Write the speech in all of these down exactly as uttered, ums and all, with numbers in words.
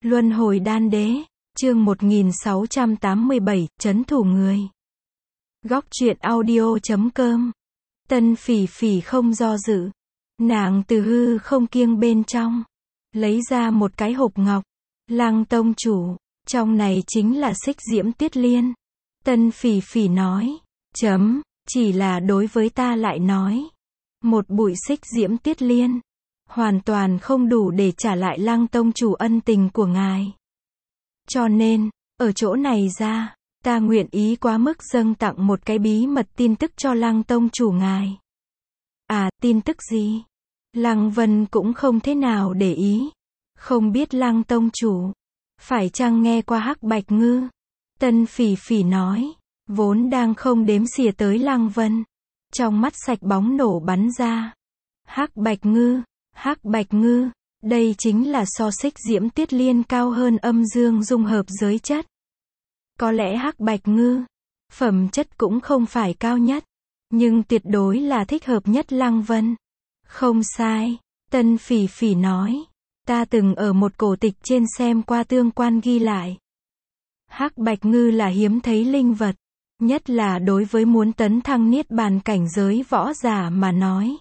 Luân hồi đan đế, chương một nghìn sáu trăm tám mươi bảy, trấn thủ người. Góc truyện audio chấm com. Tân Phỉ Phỉ không do dự. Nàng từ hư không kiêng bên trong. Lấy ra một cái hộp ngọc. Lăng tông chủ, trong này chính là xích diễm tuyết liên. Tân Phỉ Phỉ nói. Chấm, chỉ là đối với ta lại nói. Một bụi xích diễm tuyết liên. Hoàn toàn không đủ để trả lại Lăng tông chủ ân tình của ngài. Cho nên, ở chỗ này ra, ta nguyện ý quá mức dâng tặng một cái bí mật tin tức cho Lăng tông chủ ngài. À, tin tức gì? Lăng Vân cũng không thế nào để ý. Không biết Lăng tông chủ, phải chăng nghe qua Hắc Bạch Ngư? Tân Phỉ Phỉ nói, vốn đang không đếm xỉa tới Lăng Vân. Trong mắt sạch bóng nổ bắn ra. Hắc Bạch Ngư, Hắc Bạch Ngư, đây chính là so xích diễm tuyết liên cao hơn âm dương dung hợp giới chất. Có lẽ Hắc Bạch Ngư, phẩm chất cũng không phải cao nhất, nhưng tuyệt đối là thích hợp nhất Lăng Vân. Không sai, Tân Phỉ Phỉ nói, ta từng ở một cổ tịch trên xem qua tương quan ghi lại. Hắc Bạch Ngư là hiếm thấy linh vật, nhất là đối với muốn tấn thăng niết bàn cảnh giới võ giả mà nói.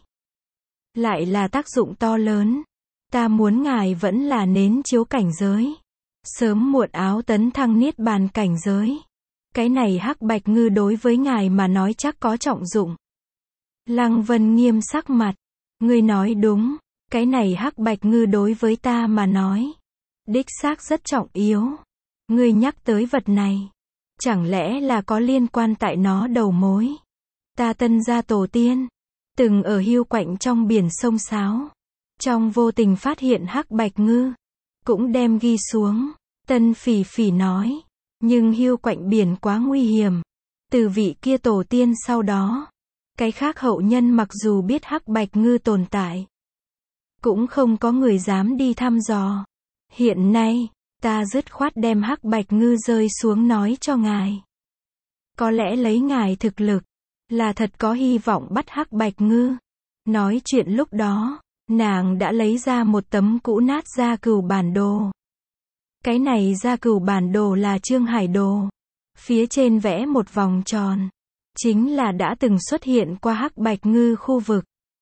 Lại là tác dụng to lớn. Ta muốn ngài vẫn là nến chiếu cảnh giới. Sớm muộn áo tấn thăng niết bàn cảnh giới. Cái này Hắc Bạch Ngư đối với ngài mà nói chắc có trọng dụng. Lăng Vân nghiêm sắc mặt. Ngươi nói đúng. Cái này Hắc Bạch Ngư đối với ta mà nói. Đích xác rất trọng yếu. Ngươi nhắc tới vật này. Chẳng lẽ là có liên quan tại nó đầu mối. Ta Tân gia tổ tiên. Từng ở hiu quạnh trong biển sông Sáo. Trong vô tình phát hiện Hắc Bạch Ngư. Cũng đem ghi xuống. Tân Phỉ Phỉ nói. Nhưng hiu quạnh biển quá nguy hiểm. Từ vị kia tổ tiên sau đó. Cái khác hậu nhân mặc dù biết Hắc Bạch Ngư tồn tại. Cũng không có người dám đi thăm dò. Hiện nay, ta dứt khoát đem Hắc Bạch Ngư rơi xuống nói cho ngài. Có lẽ lấy ngài thực lực. Là thật có hy vọng bắt Hắc Bạch Ngư. Nói chuyện lúc đó, nàng đã lấy ra một tấm cũ nát gia cửu bản đồ. Cái này gia cửu bản đồ là Trương Hải đồ. Phía trên vẽ một vòng tròn. Chính là đã từng xuất hiện qua Hắc Bạch Ngư khu vực.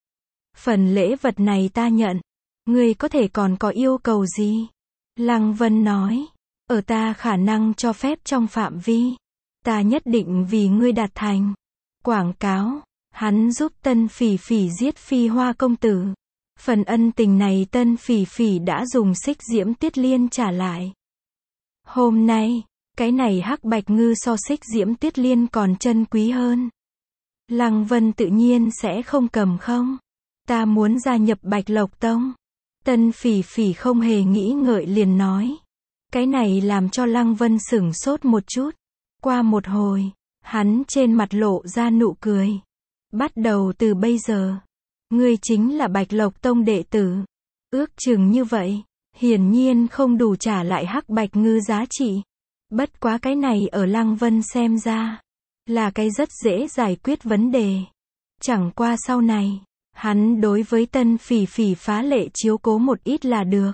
Phần lễ vật này ta nhận. Ngươi có thể còn có yêu cầu gì? Lăng Vân nói. Ở ta khả năng cho phép trong phạm vi. Ta nhất định vì ngươi đạt thành. Quảng cáo, hắn giúp Tân Phỉ Phỉ giết Phi Hoa công tử. Phần ân tình này Tân Phỉ Phỉ đã dùng xích diễm tuyết liên trả lại. Hôm nay, cái này Hắc Bạch Ngư so xích diễm tuyết liên còn chân quý hơn. Lăng Vân tự nhiên sẽ không cầm không. Ta muốn gia nhập Bạch Lộc Tông. Tân Phỉ Phỉ không hề nghĩ ngợi liền nói. Cái này làm cho Lăng Vân sửng sốt một chút. Qua một hồi. Hắn trên mặt lộ ra nụ cười. Bắt đầu từ bây giờ, ngươi chính là Bạch Lộc Tông đệ tử. Ước chừng như vậy, hiển nhiên không đủ trả lại Hắc Bạch Ngư giá trị. Bất quá cái này ở Lăng Vân xem ra, là cái rất dễ giải quyết vấn đề. Chẳng qua sau này, hắn đối với Tân Phỉ Phỉ phá lệ chiếu cố một ít là được.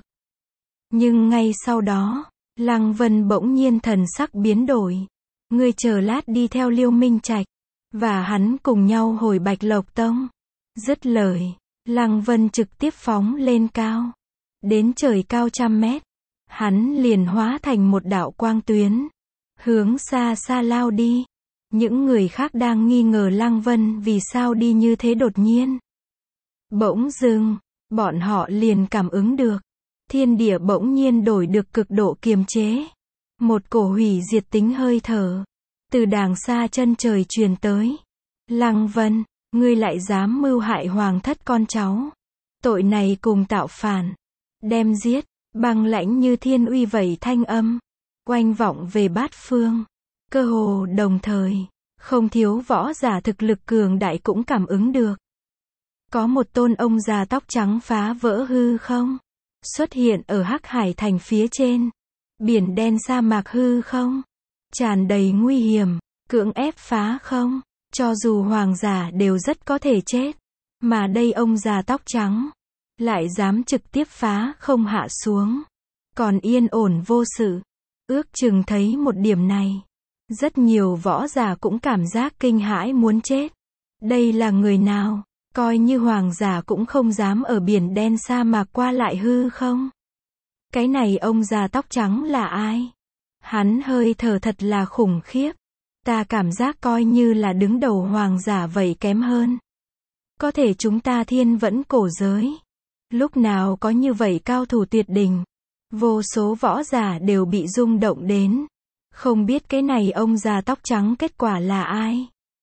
Nhưng ngay sau đó, Lăng Vân bỗng nhiên thần sắc biến đổi. Ngươi chờ lát đi theo Liêu Minh Trạch, và hắn cùng nhau hồi Bạch Lộc Tông. Dứt lời, Lăng Vân trực tiếp phóng lên cao. Đến trời cao trăm mét, hắn liền hóa thành một đạo quang tuyến. Hướng xa xa lao đi. Những người khác đang nghi ngờ Lăng Vân vì sao đi như thế đột nhiên. Bỗng dưng, bọn họ liền cảm ứng được. Thiên địa bỗng nhiên đổi được cực độ kiềm chế. Một cổ hủy diệt tính hơi thở. Từ đàng xa chân trời truyền tới. Lăng Vân, ngươi lại dám mưu hại hoàng thất con cháu. Tội này cùng tạo phản. Đem giết, băng lãnh như thiên uy vẩy thanh âm. Oanh vọng về bát phương. Cơ hồ đồng thời, không thiếu võ giả thực lực cường đại cũng cảm ứng được. Có một tôn ông già tóc trắng phá vỡ hư không. Xuất hiện ở Hắc Hải thành phía trên. Biển đen sa mạc hư không. Tràn đầy nguy hiểm, cưỡng ép phá không. Cho dù hoàng giả đều rất có thể chết. Mà đây ông già tóc trắng. Lại dám trực tiếp phá không hạ xuống. còn yên ổn vô sự. Ước chừng thấy một điểm này, rất nhiều võ giả cũng cảm giác kinh hãi muốn chết. Đây là người nào? Coi như hoàng giả cũng không dám ở biển đen sa mạc qua lại hư không? Cái này ông già tóc trắng là ai? Hắn hơi thở thật là khủng khiếp. Ta cảm giác coi như là đứng đầu hoàng giả vậy kém hơn. Có thể chúng ta thiên vẫn cổ giới. Lúc nào có như vậy cao thủ tuyệt đỉnh. Vô số võ giả đều bị rung động đến. Không biết cái này ông già tóc trắng kết quả là ai?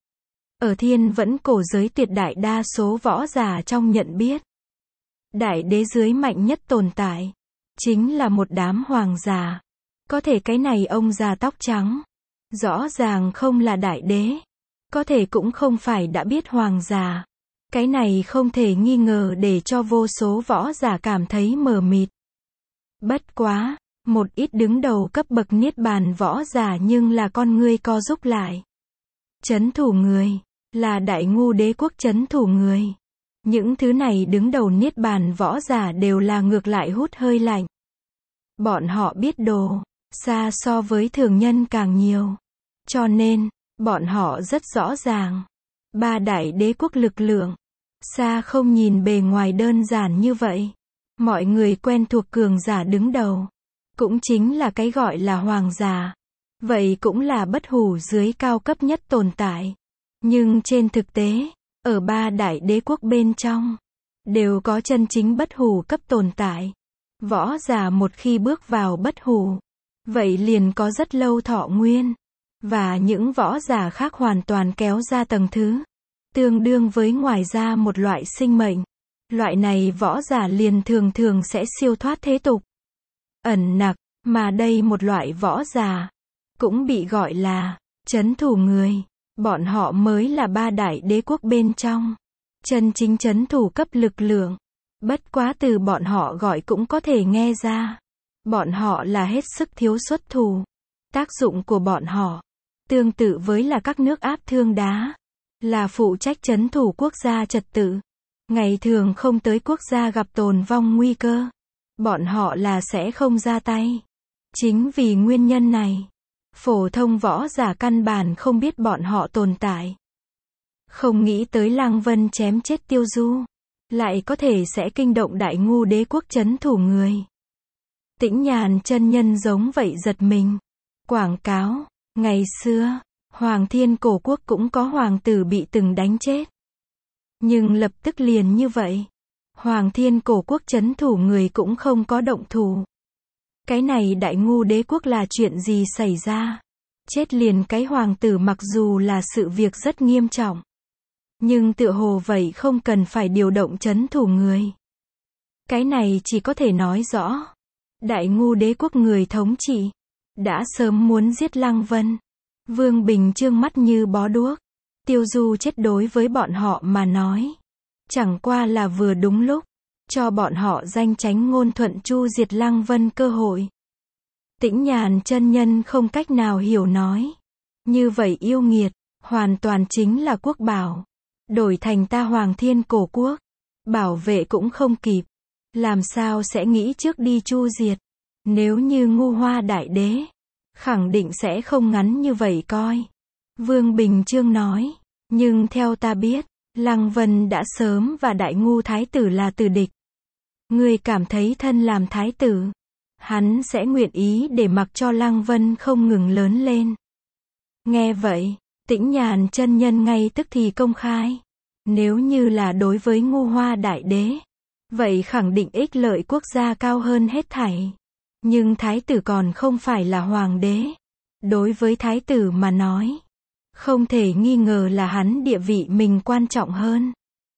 Ở thiên vẫn cổ giới tuyệt đại đa số võ giả trong nhận biết. Đại đế dưới mạnh nhất tồn tại. Chính là một đám hoàng giả. Có thể cái này ông già tóc trắng. Rõ ràng không là đại đế. Có thể cũng không phải đã biết hoàng giả. Cái này không thể nghi ngờ để cho vô số võ giả cảm thấy mờ mịt. Bất quá, một ít đứng đầu cấp bậc niết bàn võ giả nhưng là con ngươi co rúm lại. Chấn thủ người, là đại ngu đế quốc chấn thủ người. Những thứ này đứng đầu niết bàn võ giả đều là ngược lại hút hơi lạnh. Bọn họ biết đồ, xa so với thường nhân càng nhiều. Cho nên, bọn họ rất rõ ràng. Ba đại đế quốc lực lượng, xa không nhìn bề ngoài đơn giản như vậy. Mọi người quen thuộc cường giả đứng đầu. Cũng chính là cái gọi là hoàng giả. Vậy cũng là bất hủ dưới cao cấp nhất tồn tại. Nhưng trên thực tế, ở ba đại đế quốc bên trong, đều có chân chính bất hủ cấp tồn tại. Võ giả một khi bước vào bất hủ, vậy liền có rất lâu thọ nguyên. Và những võ giả khác hoàn toàn kéo ra tầng thứ. Tương đương với ngoài ra một loại sinh mệnh. Loại này võ giả liền thường thường sẽ siêu thoát thế tục. Ẩn nặc, mà đây một loại võ giả, cũng bị gọi là, chấn thủ người. Bọn họ mới là ba đại đế quốc bên trong. Chân chính chấn thủ cấp lực lượng. Bất quá từ bọn họ gọi cũng có thể nghe ra. Bọn họ là hết sức thiếu xuất thủ. Tác dụng của bọn họ, tương tự với là các nước áp thương đá. Là phụ trách chấn thủ quốc gia trật tự. Ngày thường không tới quốc gia gặp tồn vong nguy cơ. Bọn họ là sẽ không ra tay. Chính vì nguyên nhân này, phổ thông võ giả căn bản không biết bọn họ tồn tại. Không nghĩ tới Lăng Vân chém chết Tiêu Du. Lại có thể sẽ kinh động đại ngu đế quốc chấn thủ người. Tĩnh Nhàn chân nhân giống vậy giật mình. Quảng cáo, ngày xưa, Hoàng Thiên Cổ Quốc cũng có hoàng tử bị từng đánh chết. Nhưng lập tức liền như vậy, Hoàng Thiên Cổ Quốc chấn thủ người cũng không có động thủ. Cái này đại ngu đế quốc là chuyện gì xảy ra? Chết liền cái hoàng tử mặc dù là sự việc rất nghiêm trọng. Nhưng tựa hồ vậy không cần phải điều động chấn thủ người. Cái này chỉ có thể nói rõ. Đại ngu đế quốc người thống trị, đã sớm muốn giết Lăng Vân. Vương Bình trương mắt như bó đuốc. Tiêu Du chết đối với bọn họ mà nói. Chẳng qua là vừa đúng lúc. Cho bọn họ danh chánh ngôn thuận chu diệt Lăng Vân cơ hội. Tĩnh Nhàn chân nhân không cách nào hiểu nói. Như vậy yêu nghiệt, hoàn toàn chính là quốc bảo. Đổi thành ta Hoàng Thiên Cổ Quốc. Bảo vệ cũng không kịp. Làm sao sẽ nghĩ trước đi chu diệt. Nếu như ngu hoa đại đế, khẳng định sẽ không ngắn như vậy coi. Vương Bình Trương nói. Nhưng theo ta biết, Lăng Vân đã sớm và đại ngu thái tử là tử địch. Ngươi cảm thấy thân làm thái tử, hắn sẽ nguyện ý để mặc cho Lăng Vân không ngừng lớn lên. Nghe vậy, Tĩnh Nhàn chân nhân ngay tức thì công khai. Nếu như là đối với ngu hoa đại đế, vậy khẳng định ích lợi quốc gia cao hơn hết thảy. Nhưng thái tử còn không phải là hoàng đế. Đối với thái tử mà nói, không thể nghi ngờ là hắn địa vị mình quan trọng hơn.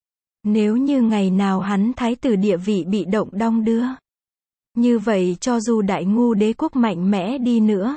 Nếu như ngày nào hắn thái tử địa vị bị động đong đưa, như vậy cho dù đại ngu đế quốc mạnh mẽ đi nữa,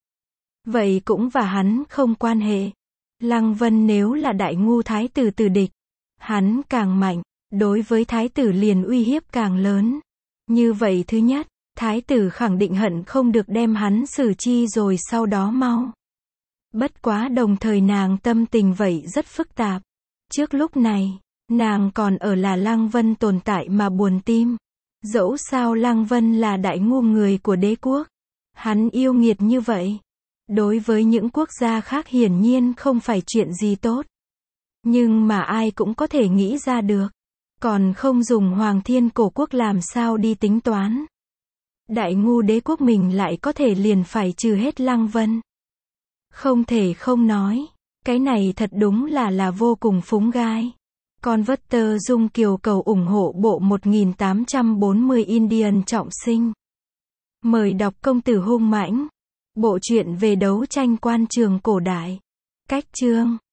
vậy cũng và hắn không quan hệ. Lăng Vân nếu là đại ngu thái tử tử địch, hắn càng mạnh, đối với thái tử liền uy hiếp càng lớn. Như vậy thứ nhất, thái tử khẳng định hận không được đem hắn xử chi rồi sau đó mau. Bất quá đồng thời nàng tâm tình vậy rất phức tạp. Trước lúc này, nàng còn ở là Lăng Vân tồn tại mà buồn tim. Dẫu sao Lăng Vân là đại ngu người của đế quốc. Hắn yêu nghiệt như vậy. Đối với những quốc gia khác hiển nhiên không phải chuyện gì tốt. Nhưng mà ai cũng có thể nghĩ ra được. Còn không dùng Hoàng Thiên Cổ Quốc làm sao đi tính toán. Đại ngu đế quốc mình lại có thể liền phải trừ hết Lăng Vân. Không thể không nói. Cái này thật đúng là là vô cùng phúng gai. Converter Dung Kiều cầu ủng hộ bộ một nghìn tám trăm bốn mươi Indian trọng sinh. Mời đọc Công tử hung mãnh. Bộ truyện về đấu tranh quan trường cổ đại. Cách chương